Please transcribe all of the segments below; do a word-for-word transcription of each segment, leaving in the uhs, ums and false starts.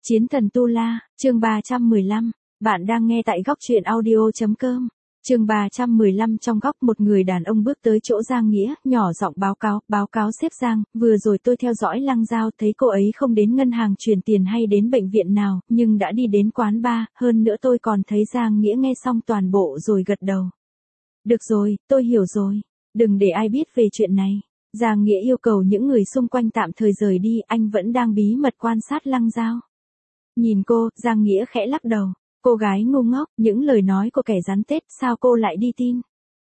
Chiến thần Tu La, chương ba trăm mười lăm, bạn đang nghe tại góc truyện audio chấm com. Chương ba trăm mười lăm trong góc một người đàn ông bước tới chỗ Giang Nghĩa, nhỏ giọng báo cáo, báo cáo sếp Giang, vừa rồi tôi theo dõi Lăng Giao thấy cô ấy không đến ngân hàng chuyển tiền hay đến bệnh viện nào, nhưng đã đi đến quán bar, hơn nữa tôi còn thấy Giang Nghĩa nghe xong toàn bộ rồi gật đầu. Được rồi, tôi hiểu rồi, đừng để ai biết về chuyện này. Giang Nghĩa yêu cầu những người xung quanh tạm thời rời đi, anh vẫn đang bí mật quan sát Lăng Giao. Nhìn cô, Giang Nghĩa khẽ lắc đầu. Cô gái ngu ngốc, những lời nói của kẻ rắn tết, sao cô lại đi tin?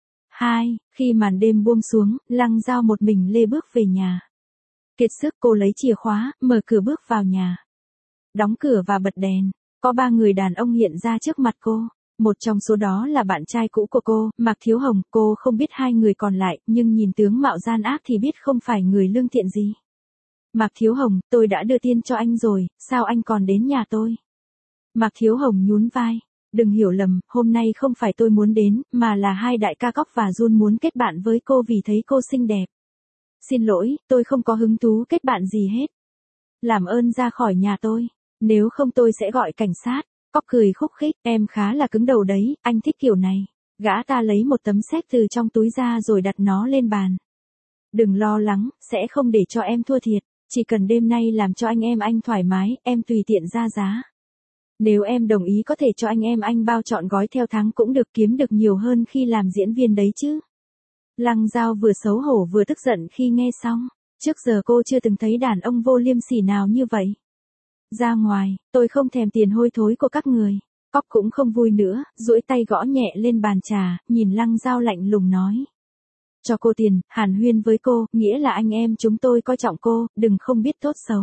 Hai, khi màn đêm buông xuống, Lăng Giao một mình lê bước về nhà. Kiệt sức cô lấy chìa khóa, mở cửa bước vào nhà. Đóng cửa và bật đèn. Có ba người đàn ông hiện ra trước mặt cô. Một trong số đó là bạn trai cũ của cô, Mạc Thiếu Hồng. Cô không biết hai người còn lại, nhưng nhìn tướng mạo gian ác thì biết không phải người lương thiện gì. Mạc Thiếu Hồng, tôi đã đưa tiền cho anh rồi, sao anh còn đến nhà tôi? Mạc Thiếu Hồng nhún vai. Đừng hiểu lầm, hôm nay không phải tôi muốn đến, mà là hai đại ca Cóc và Jun muốn kết bạn với cô vì thấy cô xinh đẹp. Xin lỗi, tôi không có hứng thú kết bạn gì hết. Làm ơn ra khỏi nhà tôi, nếu không tôi sẽ gọi cảnh sát. Cóc cười khúc khích, em khá là cứng đầu đấy, anh thích kiểu này. Gã ta lấy một tấm séc từ trong túi ra rồi đặt nó lên bàn. Đừng lo lắng, sẽ không để cho em thua thiệt, chỉ cần đêm nay làm cho anh em anh thoải mái, em tùy tiện ra giá. Nếu em đồng ý có thể cho anh em anh bao trọn gói theo tháng cũng được, kiếm được nhiều hơn khi làm diễn viên đấy chứ. Lăng Giao vừa xấu hổ vừa tức giận khi nghe xong. Trước giờ cô chưa từng thấy đàn ông vô liêm sỉ nào như vậy. Ra ngoài, tôi không thèm tiền hôi thối của các người. Cóc cũng không vui nữa, duỗi tay gõ nhẹ lên bàn trà, nhìn Lăng Giao lạnh lùng nói. Cho cô tiền, hàn huyên với cô, nghĩa là anh em chúng tôi coi trọng cô, đừng không biết tốt xấu.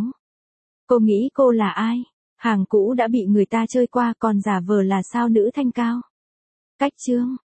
Cô nghĩ cô là ai? Hàng cũ đã bị người ta chơi qua còn giả vờ là sao nữ thanh cao. Cách chương,